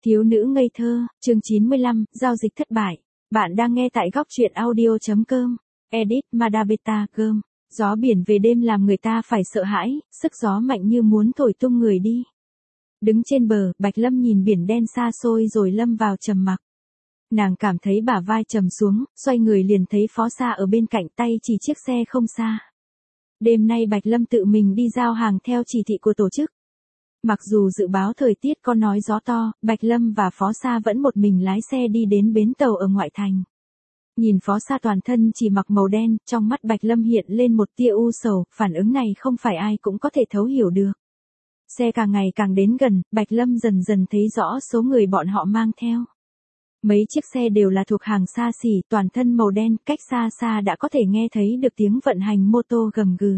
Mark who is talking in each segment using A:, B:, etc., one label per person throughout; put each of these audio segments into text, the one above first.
A: Thiếu nữ ngây thơ, chương 95, giao dịch thất bại. Bạn đang nghe tại góc truyện audio.com. Edit Madabeta Gơm. Gió biển về đêm làm người ta phải sợ hãi, sức gió mạnh như muốn thổi tung người đi. Đứng trên bờ, Bạch Lâm nhìn biển đen xa xôi rồi lâm vào trầm mặc. Nàng cảm thấy bả vai trầm xuống, xoay người liền thấy Phó Sa ở bên cạnh, tay chỉ chiếc xe không xa. Đêm nay Bạch Lâm tự mình đi giao hàng theo chỉ thị của tổ chức. Mặc dù dự báo thời tiết có nói gió to, Bạch Lâm và Phó Sa vẫn một mình lái xe đi đến bến tàu ở ngoại thành. Nhìn Phó Sa toàn thân chỉ mặc màu đen, trong mắt Bạch Lâm hiện lên một tia u sầu, phản ứng này không phải ai cũng có thể thấu hiểu được. Xe càng ngày càng đến gần, Bạch Lâm dần dần thấy rõ số người bọn họ mang theo. Mấy chiếc xe đều là thuộc hàng xa xỉ, toàn thân màu đen, cách xa xa đã có thể nghe thấy được tiếng vận hành mô tô gầm gừ.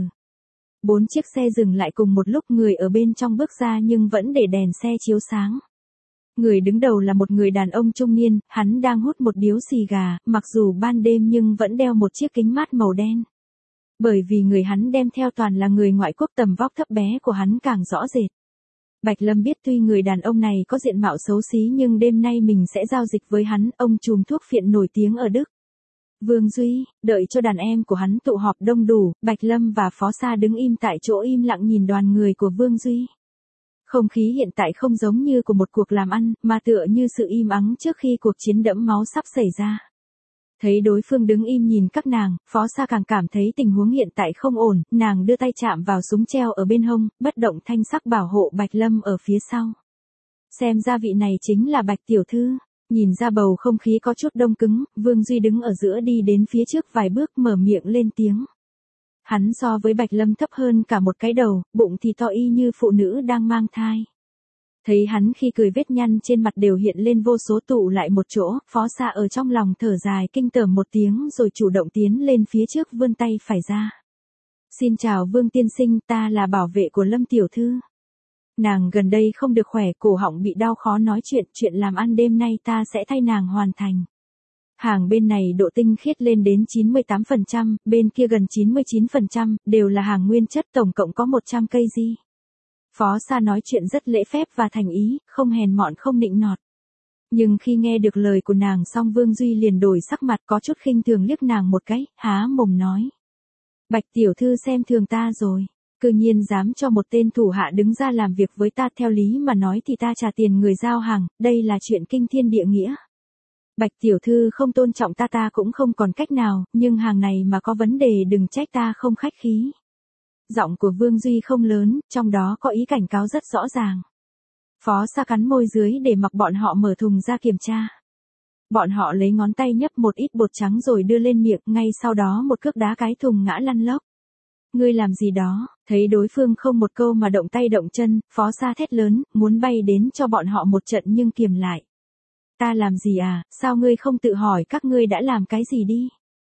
A: 4 chiếc xe dừng lại cùng một lúc, người ở bên trong bước ra nhưng vẫn để đèn xe chiếu sáng. Người đứng đầu là một người đàn ông trung niên, hắn đang hút một điếu xì gà, mặc dù ban đêm nhưng vẫn đeo một chiếc kính mát màu đen. Bởi vì người hắn đem theo toàn là người ngoại quốc, tầm vóc thấp bé của hắn càng rõ rệt. Bạch Lâm biết tuy người đàn ông này có diện mạo xấu xí nhưng đêm nay mình sẽ giao dịch với hắn, ông trùm thuốc phiện nổi tiếng ở Đức. Vương Duy, đợi cho đàn em của hắn tụ họp đông đủ, Bạch Lâm và Phó Sa đứng im tại chỗ im lặng nhìn đoàn người của Vương Duy. Không khí hiện tại không giống như của một cuộc làm ăn, mà tựa như sự im ắng trước khi cuộc chiến đẫm máu sắp xảy ra. Thấy đối phương đứng im nhìn các nàng, Phó Sa càng cảm thấy tình huống hiện tại không ổn, nàng đưa tay chạm vào súng treo ở bên hông, bất động thanh sắc bảo hộ Bạch Lâm ở phía sau. Xem ra vị này chính là Bạch tiểu thư. Nhìn ra bầu không khí có chút đông cứng, Vương Duy đứng ở giữa đi đến phía trước vài bước mở miệng lên tiếng. Hắn so với Bạch Lâm thấp hơn cả một cái đầu, bụng thì to y như phụ nữ đang mang thai. Thấy hắn khi cười vết nhăn trên mặt đều hiện lên vô số tụ lại một chỗ, Phó Sa ở trong lòng thở dài kinh tởm một tiếng rồi chủ động tiến lên phía trước vươn tay phải ra. Xin chào Vương tiên sinh, ta là bảo vệ của Lâm tiểu thư. Nàng gần đây không được khỏe, cổ họng bị đau khó nói chuyện làm ăn đêm nay ta sẽ thay nàng hoàn thành. Hàng bên này độ tinh khiết lên đến 98%, bên kia gần 99%, đều là hàng nguyên chất, tổng cộng có 100 cây di. Phó Sa nói chuyện rất lễ phép và thành ý, không hèn mọn không nịnh nọt. Nhưng khi nghe được lời của nàng xong Vương Duy liền đổi sắc mặt, có chút khinh thường liếc nàng một cái, há mồm nói. Bạch tiểu thư xem thường ta rồi. Cư nhiên dám cho một tên thủ hạ đứng ra làm việc với ta, theo lý mà nói thì ta trả tiền người giao hàng, đây là chuyện kinh thiên địa nghĩa. Bạch tiểu thư không tôn trọng ta cũng không còn cách nào, nhưng hàng này mà có vấn đề đừng trách ta không khách khí. Giọng của Vương Duy không lớn, trong đó có ý cảnh cáo rất rõ ràng. Phó Sa cắn môi dưới để mặc bọn họ mở thùng ra kiểm tra. Bọn họ lấy ngón tay nhấp một ít bột trắng rồi đưa lên miệng, ngay sau đó một cước đá cái thùng ngã lăn lóc. Ngươi làm gì đó? Thấy đối phương không một câu mà động tay động chân, Phó Sa thét lớn, muốn bay đến cho bọn họ một trận nhưng kiềm lại. Ta làm gì à, sao ngươi không tự hỏi các ngươi đã làm cái gì đi?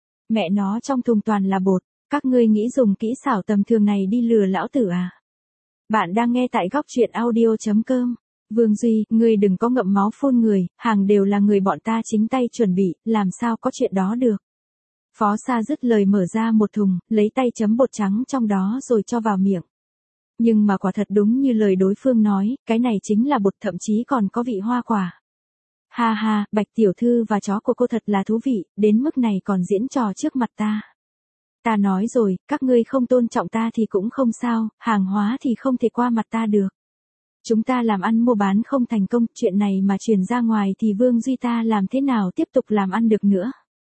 A: Mẹ nó, trong thùng toàn là bột, các ngươi nghĩ dùng kỹ xảo tầm thường này đi lừa lão tử à? Bạn đang nghe tại góc truyện audio.com. Vương Duy, ngươi đừng có ngậm máu phun người, hàng đều là người bọn ta chính tay chuẩn bị, làm sao có chuyện đó được? Phó Sa dứt lời mở ra một thùng, lấy tay chấm bột trắng trong đó rồi cho vào miệng. Nhưng mà quả thật đúng như lời đối phương nói, cái này chính là bột, thậm chí còn có vị hoa quả. Ha ha, Bạch tiểu thư và chó của cô thật là thú vị, đến mức này còn diễn trò trước mặt ta. Ta nói rồi, các ngươi không tôn trọng ta thì cũng không sao, hàng hóa thì không thể qua mặt ta được. Chúng ta làm ăn mua bán không thành công, chuyện này mà truyền ra ngoài thì Vương Duy ta làm thế nào tiếp tục làm ăn được nữa.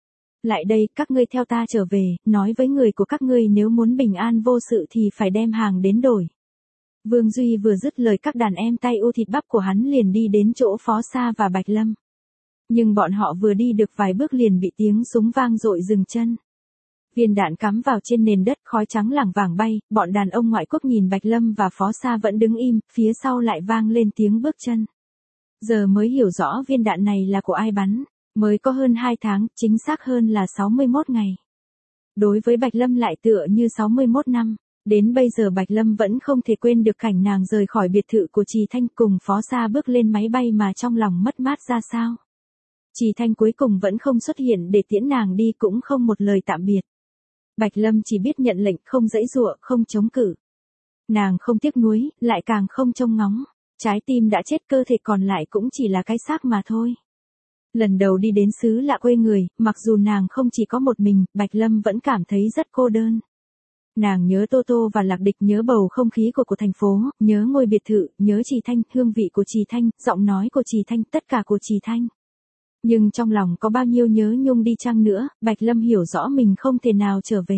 A: Lại đây, các ngươi theo ta trở về, nói với người của các ngươi nếu muốn bình an vô sự thì phải đem hàng đến đổi. Vương Duy vừa dứt lời các đàn em tay u thịt bắp của hắn liền đi đến chỗ Phó Sa và Bạch Lâm. Nhưng bọn họ vừa đi được vài bước liền bị tiếng súng vang dội dừng chân. Viên đạn cắm vào trên nền đất, khói trắng lảng vảng bay, bọn đàn ông ngoại quốc nhìn Bạch Lâm và Phó Sa vẫn đứng im, phía sau lại vang lên tiếng bước chân. Giờ mới hiểu rõ viên đạn này là của ai bắn. Mới có hơn 2 tháng, chính xác hơn là 61 ngày. Đối với Bạch Lâm lại tựa như 61 năm. Đến bây giờ Bạch Lâm vẫn không thể quên được cảnh nàng rời khỏi biệt thự của Trì Thanh cùng Phó Sa bước lên máy bay mà trong lòng mất mát ra sao. Trì Thanh cuối cùng vẫn không xuất hiện để tiễn nàng đi, cũng không một lời tạm biệt. Bạch Lâm chỉ biết nhận lệnh, không giãy giụa, không chống cự. Nàng không tiếc nuối, lại càng không trông ngóng. Trái tim đã chết, cơ thể còn lại cũng chỉ là cái xác mà thôi. Lần đầu đi đến xứ lạ quê người, mặc dù nàng không chỉ có một mình, Bạch Lâm vẫn cảm thấy rất cô đơn. Nàng nhớ Tô Tô và Lạc Địch, nhớ bầu không khí của thành phố, nhớ ngôi biệt thự, nhớ Trì Thanh, hương vị của Trì Thanh, giọng nói của Trì Thanh, tất cả của Trì Thanh. Nhưng trong lòng có bao nhiêu nhớ nhung đi chăng nữa, Bạch Lâm hiểu rõ mình không thể nào trở về.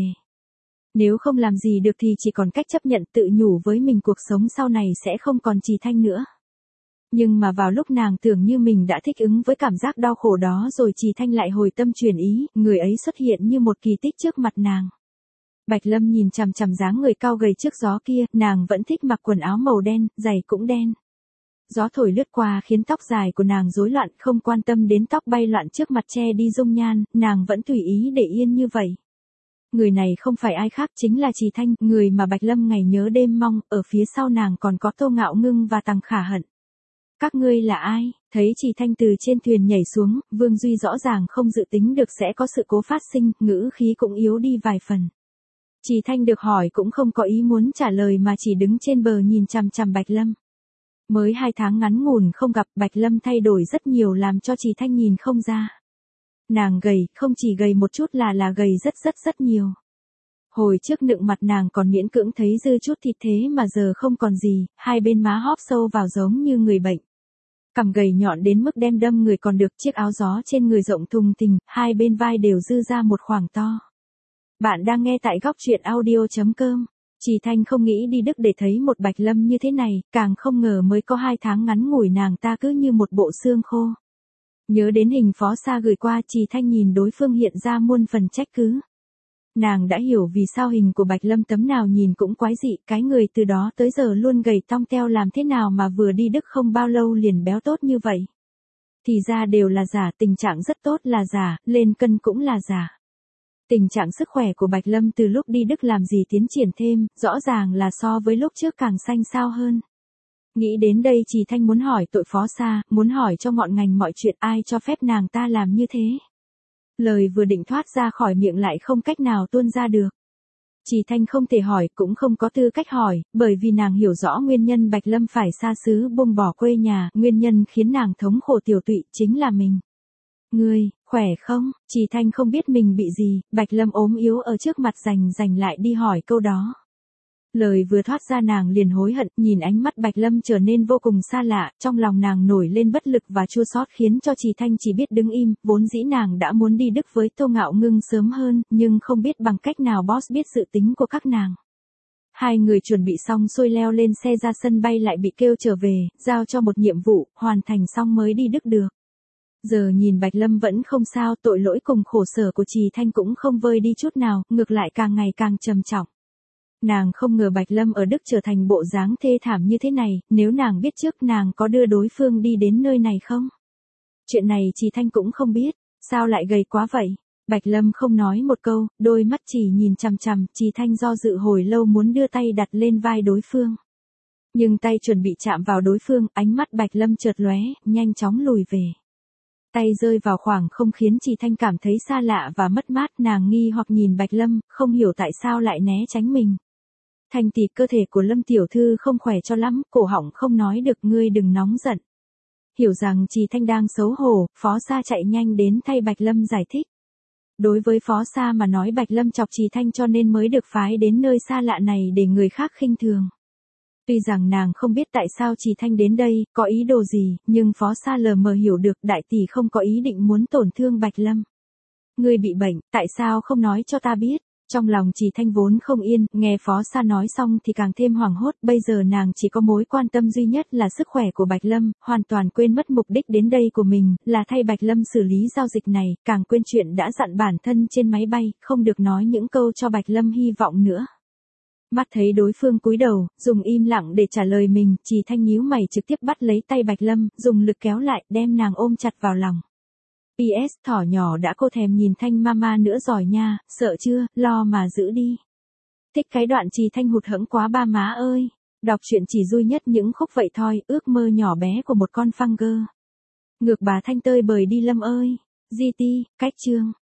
A: Nếu không làm gì được thì chỉ còn cách chấp nhận, tự nhủ với mình cuộc sống sau này sẽ không còn Trì Thanh nữa. Nhưng mà vào lúc nàng tưởng như mình đã thích ứng với cảm giác đau khổ đó rồi, Trì Thanh lại hồi tâm chuyển ý, người ấy xuất hiện như một kỳ tích trước mặt nàng. Bạch Lâm nhìn chằm chằm dáng người cao gầy trước gió kia, nàng vẫn thích mặc quần áo màu đen, giày cũng đen. Gió thổi lướt qua khiến tóc dài của nàng rối loạn, không quan tâm đến tóc bay loạn trước mặt che đi dung nhan, nàng vẫn tùy ý để yên như vậy. Người này không phải ai khác, chính là Trì Thanh, người mà Bạch Lâm ngày nhớ đêm mong, ở phía sau nàng còn có Tô Ngạo Ngưng và Tằng Khả Hận. Các ngươi là ai? Thấy Trì Thanh từ trên thuyền nhảy xuống, Vương Duy rõ ràng không dự tính được sẽ có sự cố phát sinh, ngữ khí cũng yếu đi vài phần. Trì Thanh được hỏi cũng không có ý muốn trả lời mà chỉ đứng trên bờ nhìn chằm chằm Bạch Lâm. Mới 2 tháng ngắn ngủn không gặp, Bạch Lâm thay đổi rất nhiều làm cho Trì Thanh nhìn không ra. Nàng gầy, không chỉ gầy một chút là gầy rất nhiều. Hồi trước nựng mặt nàng còn miễn cưỡng thấy dư chút thịt, thế mà giờ không còn gì, hai bên má hóp sâu vào giống như người bệnh. Cằm gầy nhọn đến mức đem đâm người còn được, chiếc áo gió trên người rộng thùng thình, hai bên vai đều dư ra một khoảng to. Bạn đang nghe tại góc truyện audio.com. Trì Thanh không nghĩ đi Đức để thấy một Bạch Lâm như thế này, càng không ngờ mới có 2 tháng ngắn ngủi nàng ta cứ như một bộ xương khô. Nhớ đến hình Phó Sa gửi qua, Trì Thanh nhìn đối phương hiện ra muôn phần trách cứ. Nàng đã hiểu vì sao hình của Bạch Lâm tấm nào nhìn cũng quái dị, cái người từ đó tới giờ luôn gầy tong teo làm thế nào mà vừa đi Đức không bao lâu liền béo tốt như vậy. Thì ra đều là giả, tình trạng rất tốt là giả, lên cân cũng là giả. Tình trạng sức khỏe của Bạch Lâm từ lúc đi Đức làm gì tiến triển thêm, rõ ràng là so với lúc trước càng xanh xao hơn. Nghĩ đến đây Trì Thanh muốn hỏi tội Phó Sa, muốn hỏi cho ngọn ngành mọi chuyện, ai cho phép nàng ta làm như thế. Lời vừa định thoát ra khỏi miệng lại không cách nào tuôn ra được. Trì Thanh không thể hỏi, cũng không có tư cách hỏi, bởi vì nàng hiểu rõ nguyên nhân Bạch Lâm phải xa xứ buông bỏ quê nhà, nguyên nhân khiến nàng thống khổ tiểu tụy chính là mình. Ngươi, khỏe không? Trì Thanh không biết mình bị gì, Bạch Lâm ốm yếu ở trước mặt rành lại đi hỏi câu đó. Lời vừa thoát ra nàng liền hối hận, nhìn ánh mắt Bạch Lâm trở nên vô cùng xa lạ, trong lòng nàng nổi lên bất lực và chua xót khiến cho Trì Thanh chỉ biết đứng im, vốn dĩ nàng đã muốn đi Đức với Tô Ngạo Ngưng sớm hơn, nhưng không biết bằng cách nào boss biết dự tính của các nàng. Hai người chuẩn bị xong xuôi leo lên xe ra sân bay lại bị kêu trở về, giao cho một nhiệm vụ, hoàn thành xong mới đi Đức được. Giờ nhìn Bạch Lâm vẫn không sao, tội lỗi cùng khổ sở của Trì Thanh cũng không vơi đi chút nào, ngược lại càng ngày càng trầm trọng. Nàng không ngờ Bạch Lâm ở Đức trở thành bộ dáng thê thảm như thế này, nếu nàng biết trước nàng có đưa đối phương đi đến nơi này không? Chuyện này Trì Thanh cũng không biết, sao lại gầy quá vậy? Bạch Lâm không nói một câu, đôi mắt chỉ nhìn chằm chằm, Trì Thanh do dự hồi lâu muốn đưa tay đặt lên vai đối phương. Nhưng tay chuẩn bị chạm vào đối phương, ánh mắt Bạch Lâm chợt lóe, nhanh chóng lùi về. Tay rơi vào khoảng không khiến Trì Thanh cảm thấy xa lạ và mất mát, nàng nghi hoặc nhìn Bạch Lâm, không hiểu tại sao lại né tránh mình. Thanh tỷ, cơ thể của Lâm tiểu thư không khỏe cho lắm, cổ họng không nói được, ngươi đừng nóng giận. Hiểu rằng Trì Thanh đang xấu hổ, Phó Sa chạy nhanh đến thay Bạch Lâm giải thích. Đối với Phó Sa mà nói Bạch Lâm chọc Trì Thanh cho nên mới được phái đến nơi xa lạ này để người khác khinh thường. Tuy rằng nàng không biết tại sao Trì Thanh đến đây, có ý đồ gì, nhưng Phó Sa lờ mờ hiểu được đại tỷ không có ý định muốn tổn thương Bạch Lâm. Ngươi bị bệnh, tại sao không nói cho ta biết? Trong lòng Trì Thanh vốn không yên, nghe Phó Sa nói xong thì càng thêm hoảng hốt, bây giờ nàng chỉ có mối quan tâm duy nhất là sức khỏe của Bạch Lâm, hoàn toàn quên mất mục đích đến đây của mình, là thay Bạch Lâm xử lý giao dịch này, càng quên chuyện đã dặn bản thân trên máy bay, không được nói những câu cho Bạch Lâm hy vọng nữa. Mắt thấy đối phương cúi đầu, dùng im lặng để trả lời mình, Trì Thanh nhíu mày trực tiếp bắt lấy tay Bạch Lâm, dùng lực kéo lại, đem nàng ôm chặt vào lòng. PS, thỏ nhỏ đã cô thèm nhìn Thanh mama nữa rồi nha, sợ chưa, lo mà giữ đi. Thích cái đoạn Trì Thanh hụt hẫng quá ba má ơi. Đọc truyện chỉ vui nhất những khúc vậy thôi, ước mơ nhỏ bé của một con Fanger. Ngược bà Thanh tơi bời đi Lâm ơi. GT, cách chương.